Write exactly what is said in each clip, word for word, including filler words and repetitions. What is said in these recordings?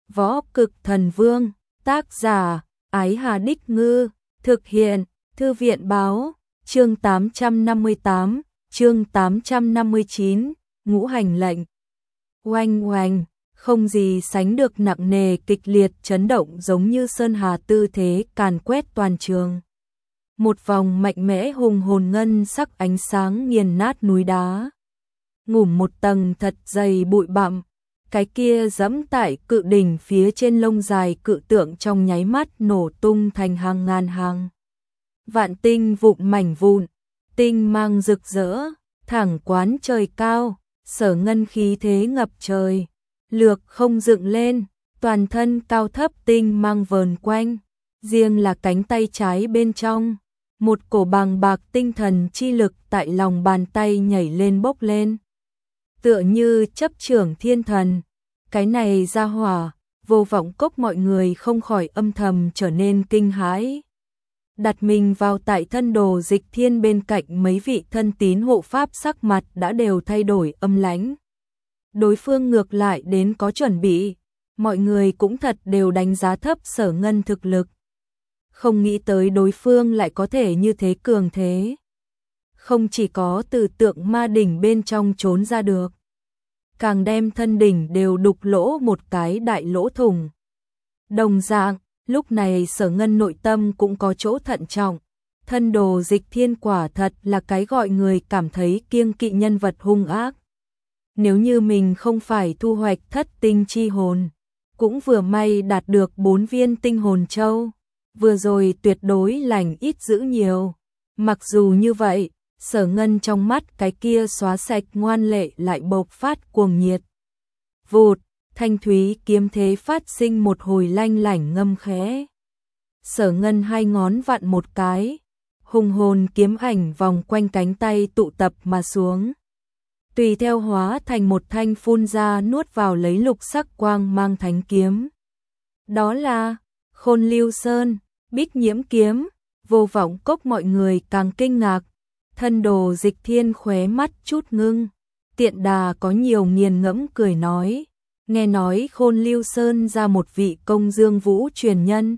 Võ Cực Thần Vương, tác giả, Ái Hà Đích Ngư, thực hiện, Thư viện Báo, chương tám trăm năm mươi tám, chương tám trăm năm mươi chín, Ngũ Hành Lệnh. Oanh oanh, không gì sánh được nặng nề kịch liệt chấn động giống như sơn hà tư thế càn quét toàn trường. Một vòng mạnh mẽ hùng hồn ngân sắc ánh sáng nghiền nát núi đá. Ngủm một tầng thật dày bụi bặm, cái kia dẫm tại cự đỉnh phía trên lông dài cự tượng trong nháy mắt nổ tung thành hàng ngàn hàng. Vạn tinh vụn mảnh vụn, tinh mang rực rỡ, thẳng quán trời cao, Sở Ngân khí thế ngập trời, lược không dựng lên, toàn thân cao thấp tinh mang vờn quanh, riêng là cánh tay trái bên trong, một cổ bàng bạc tinh thần chi lực tại lòng bàn tay nhảy lên bốc lên. Tựa như chấp trưởng thiên thần, cái này ra hỏa, Vô Vọng Cốc mọi người không khỏi âm thầm trở nên kinh hãi. Đặt mình vào tại thân Đồ Dịch Thiên bên cạnh mấy vị thân tín hộ pháp sắc mặt đã đều thay đổi âm lãnh. Đối phương ngược lại đến có chuẩn bị, mọi người cũng thật đều đánh giá thấp Sở Ngân thực lực. Không nghĩ tới đối phương lại có thể như thế cường thế. Không chỉ có từ tượng ma đỉnh bên trong trốn ra được, càng đem thân đỉnh đều đục lỗ một cái đại lỗ thủng. Đồng dạng, lúc này Sở Ngân nội tâm cũng có chỗ thận trọng. Thân Đồ Dịch Thiên quả thật là cái gọi người cảm thấy kiêng kỵ nhân vật hung ác. Nếu như mình không phải thu hoạch thất tinh chi hồn, cũng vừa may đạt được bốn viên tinh hồn châu, vừa rồi tuyệt đối lành ít giữ nhiều. Mặc dù như vậy, Sở Ngân trong mắt cái kia xóa sạch ngoan lệ lại bộc phát cuồng nhiệt. Vụt, thanh thúy kiếm thế phát sinh một hồi lanh lảnh ngâm khẽ. Sở Ngân hai ngón vặn một cái, hùng hồn kiếm ảnh vòng quanh cánh tay tụ tập mà xuống. Tùy theo hóa thành một thanh phun ra nuốt vào lấy lục sắc quang mang thánh kiếm. Đó là Khôn Lưu Sơn, Bích Nhiễm kiếm. Vô Vọng Cốc mọi người càng kinh ngạc. Thân Đồ Dịch Thiên khóe mắt chút ngưng, tiện đà có nhiều nghiền ngẫm cười nói, nghe nói Khôn Lưu Sơn ra một vị công dương vũ truyền nhân.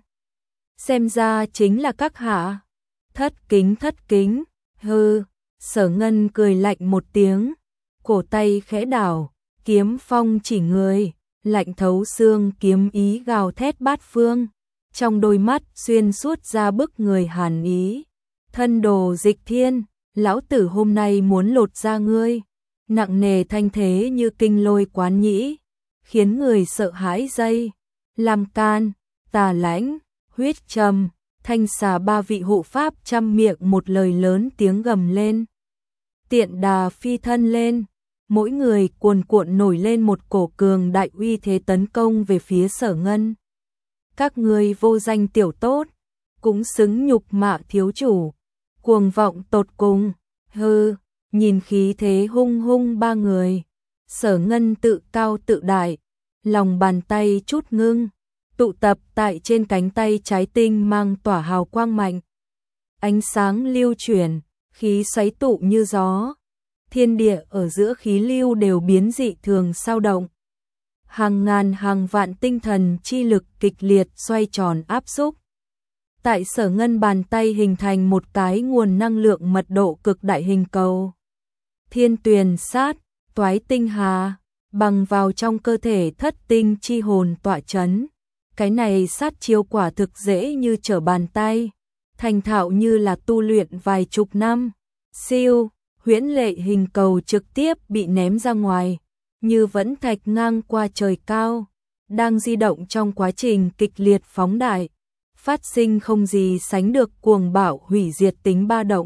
Xem ra chính là các hạ. Thất kính thất kính, hư, Sở Ngân cười lạnh một tiếng, cổ tay khẽ đảo, kiếm phong chỉ người, lạnh thấu xương kiếm ý gào thét bát phương, trong đôi mắt xuyên suốt ra bức người hàn ý. Thân Đồ Dịch Thiên, lão tử hôm nay muốn lột da ngươi. Nặng nề thanh thế như kinh lôi quán nhĩ, khiến người sợ hãi dây. Lam Can, Tà Lãnh, Huyết Trầm, Thanh Xà ba vị hộ pháp trăm miệng một lời lớn tiếng gầm lên. Tiện đà phi thân lên, mỗi người cuồn cuộn nổi lên một cổ cường đại uy thế tấn công về phía Sở Ngân. Các ngươi vô danh tiểu tốt, cũng xứng nhục mạ thiếu chủ, cuồng vọng tột cùng, hư, nhìn khí thế hung hung ba người. Sở Ngân tự cao tự đại, lòng bàn tay chút ngưng, tụ tập tại trên cánh tay trái tinh mang tỏa hào quang mạnh. Ánh sáng lưu chuyển, khí xoáy tụ như gió, thiên địa ở giữa khí lưu đều biến dị thường sao động. Hàng ngàn hàng vạn tinh thần chi lực kịch liệt xoay tròn áp xúc. Tại Sở Ngân bàn tay hình thành một cái nguồn năng lượng mật độ cực đại hình cầu. Thiên tuyền sát, toái tinh hà, bằng vào trong cơ thể thất tinh chi hồn tọa chấn. Cái này sát chiêu quả thực dễ như trở bàn tay, thành thạo như là tu luyện vài chục năm. Siêu, huyễn lệ hình cầu trực tiếp bị ném ra ngoài, như vẫn thạch ngang qua trời cao, đang di động trong quá trình kịch liệt phóng đại, phát sinh không gì sánh được cuồng bạo hủy diệt tính ba động.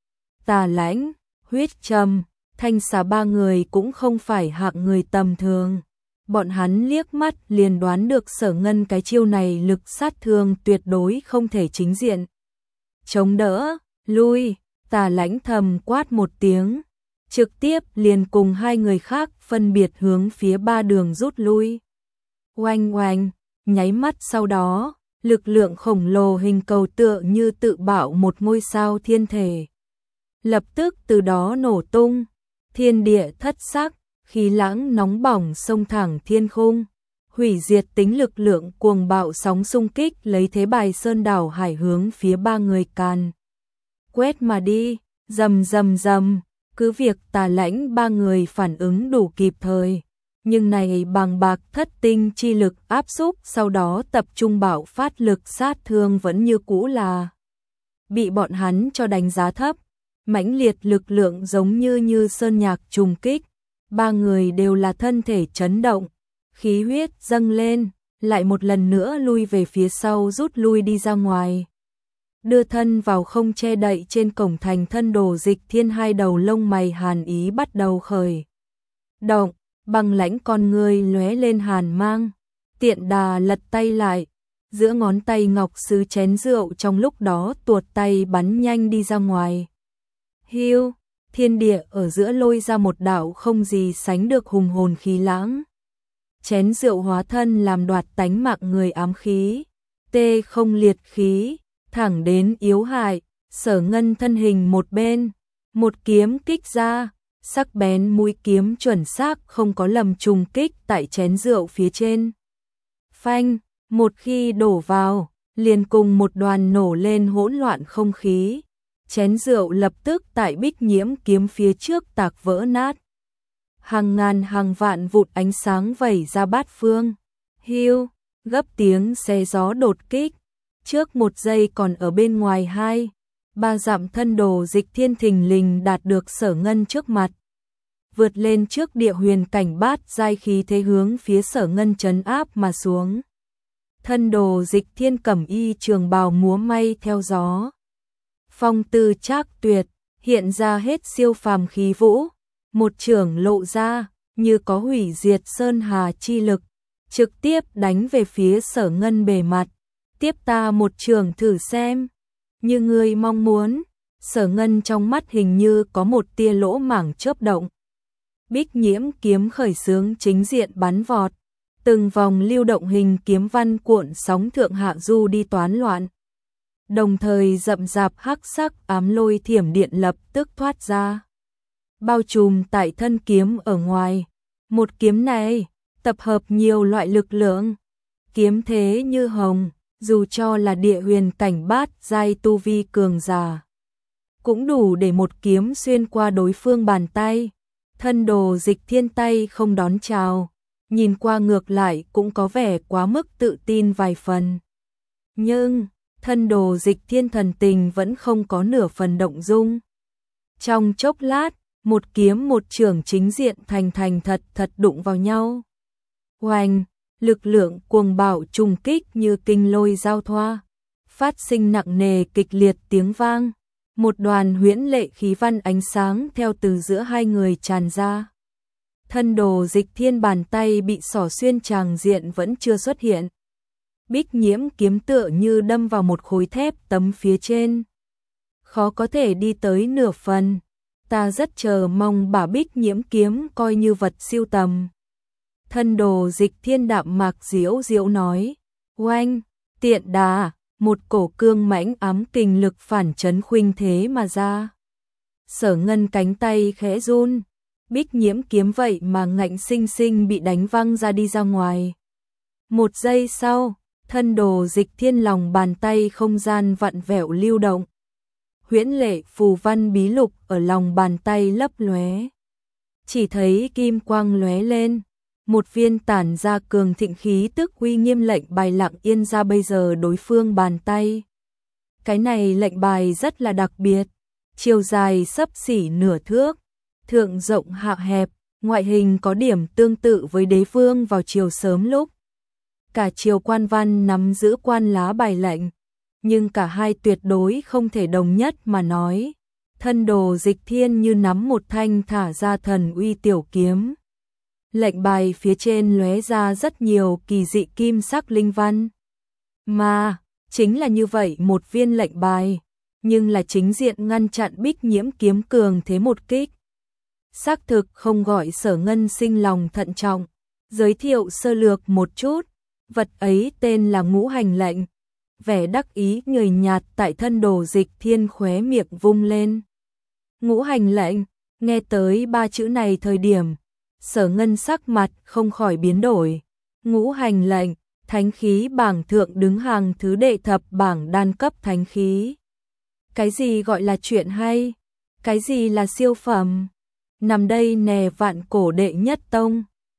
Tà Lãnh, Huyết Trầm, Thanh Xà ba người cũng không phải hạng người tầm thường. Bọn hắn liếc mắt liền đoán được Sở Ngân cái chiêu này lực sát thương tuyệt đối không thể chính diện chống đỡ, lui. Tà Lãnh thầm quát một tiếng, trực tiếp liền cùng hai người khác phân biệt hướng phía ba đường rút lui. Oanh oanh, nháy mắt sau đó, lực lượng khổng lồ hình cầu tựa như tự bạo một ngôi sao thiên thể. Lập tức từ đó nổ tung, thiên địa thất sắc, khí lãng nóng bỏng xông thẳng thiên khung, hủy diệt tính lực lượng cuồng bạo sóng xung kích lấy thế bài sơn đảo hải hướng phía ba người Càn quét mà đi, rầm rầm rầm, cứ việc Tà Lãnh ba người phản ứng đủ kịp thời, nhưng này bằng bạc thất tinh chi lực áp xúc sau đó tập trung bạo phát lực sát thương vẫn như cũ là bị bọn hắn cho đánh giá thấp, mãnh liệt lực lượng giống như như sơn nhạc trùng kích, ba người đều là thân thể chấn động, khí huyết dâng lên, lại một lần nữa lui về phía sau rút lui đi ra ngoài. Đưa thân vào không che đậy trên cổng thành Thân Đồ Dịch Thiên hai đầu lông mày hàn ý bắt đầu khởi động, băng lãnh con người lóe lên hàn mang, tiện đà lật tay lại, giữa ngón tay ngọc sứ chén rượu trong lúc đó tuột tay bắn nhanh đi ra ngoài. Hiu, thiên địa ở giữa lôi ra một đạo không gì sánh được hùng hồn khí lãng. Chén rượu hóa thân làm đoạt tánh mạng người ám khí, tê không liệt khí, thẳng đến yếu hại, Sở Ngân thân hình một bên, một kiếm kích ra, sắc bén mũi kiếm chuẩn xác không có lầm trùng kích tại chén rượu phía trên. Phanh, một khi đổ vào, liền cùng một đoàn nổ lên hỗn loạn không khí, chén rượu lập tức tại Bích Nhiễm kiếm phía trước tạc vỡ nát. Hàng ngàn hàng vạn vụt ánh sáng vẩy ra bát phương. Hiu, gấp tiếng xé gió đột kích. Trước một giây còn ở bên ngoài hai, ba dặm Thân Đồ Dịch Thiên thình lình đạt được Sở Ngân trước mặt. Vượt lên trước địa huyền cảnh bát giai khí thế hướng phía Sở Ngân trấn áp mà xuống. Thân Đồ Dịch Thiên cẩm y trường bào múa may theo gió. Phong tư trác tuyệt, hiện ra hết siêu phàm khí vũ, một chưởng lộ ra, như có hủy diệt sơn hà chi lực, trực tiếp đánh về phía Sở Ngân bề mặt. Tiếp ta một trường thử xem, như ngươi mong muốn. Sở Ngân trong mắt hình như có một tia lỗ mảng chớp động. Bích Nhiễm kiếm khởi xướng chính diện bắn vọt, từng vòng lưu động hình kiếm văn cuộn sóng thượng hạ du đi toán loạn. Đồng thời rậm rạp hắc sắc ám lôi thiểm điện lập tức thoát ra, bao trùm tại thân kiếm ở ngoài. Một kiếm này tập hợp nhiều loại lực lượng, kiếm thế như hồng, dù cho là địa huyền cảnh bát giai tu vi cường giả, cũng đủ để một kiếm xuyên qua đối phương bàn tay. Thân Đồ Dịch Thiên tay không đón chào, nhìn qua ngược lại cũng có vẻ quá mức tự tin vài phần. Nhưng, Thân Đồ Dịch Thiên thần tình vẫn không có nửa phần động dung. Trong chốc lát, một kiếm một chưởng chính diện thành thành thật thật đụng vào nhau. Oanh, lực lượng cuồng bạo trùng kích như kinh lôi giao thoa, phát sinh nặng nề kịch liệt tiếng vang. Một đoàn huyễn lệ khí văn ánh sáng theo từ giữa hai người tràn ra. Thân Đồ Dịch Thiên bàn tay bị xỏ xuyên tràng diện vẫn chưa xuất hiện. Bích Nhiễm kiếm tựa như đâm vào một khối thép tấm phía trên, khó có thể đi tới nửa phần. Ta rất chờ mong bà Bích Nhiễm kiếm coi như vật siêu tầm. Thân Đồ Dịch Thiên đạm mạc diễu diễu nói. Oanh, tiện đà, một cổ cương mãnh ám kình lực phản chấn khuynh thế mà ra. Sở Ngân cánh tay khẽ run, Bích Nhiễm kiếm vậy mà ngạnh sinh sinh bị đánh văng ra đi ra ngoài. Một giây sau, Thân Đồ Dịch Thiên lòng bàn tay không gian vặn vẹo lưu động. Huyễn lệ phù văn bí lục ở lòng bàn tay lấp lóe. Chỉ thấy kim quang lóe lên, một viên tản ra cường thịnh khí tức uy nghiêm lệnh bài lặng yên ra bây giờ đối phương bàn tay. Cái này lệnh bài rất là đặc biệt, chiều dài xấp xỉ nửa thước, thượng rộng hạ hẹp, ngoại hình có điểm tương tự với đế vương vào chiều sớm lúc. Cả chiều quan văn nắm giữ quan lá bài lệnh, nhưng cả hai tuyệt đối không thể đồng nhất mà nói. Thân Đồ Dịch Thiên như nắm một thanh thả ra thần uy tiểu kiếm. Lệnh bài phía trên lóe ra rất nhiều kỳ dị kim sắc linh văn. Mà, chính là như vậy một viên lệnh bài, nhưng là chính diện ngăn chặn Bích Nhiễm kiếm cường thế một kích. Xác thực không gọi Sở Ngân sinh lòng thận trọng, giới thiệu sơ lược một chút, vật ấy tên là Ngũ Hành lệnh. Vẻ đắc ý nhời nhạt tại Thân Đồ Dịch Thiên khóe miệng vung lên. Ngũ Hành lệnh, nghe tới ba chữ này thời điểm, Sở Ngân sắc mặt không khỏi biến đổi, Ngũ hành lệnh, thánh khí bảng thượng đứng hàng thứ đệ thập bảng đan cấp thánh khí. Cái gì gọi là chuyện hay? Cái gì là siêu phẩm? Nằm đây nè vạn cổ đệ nhất tông.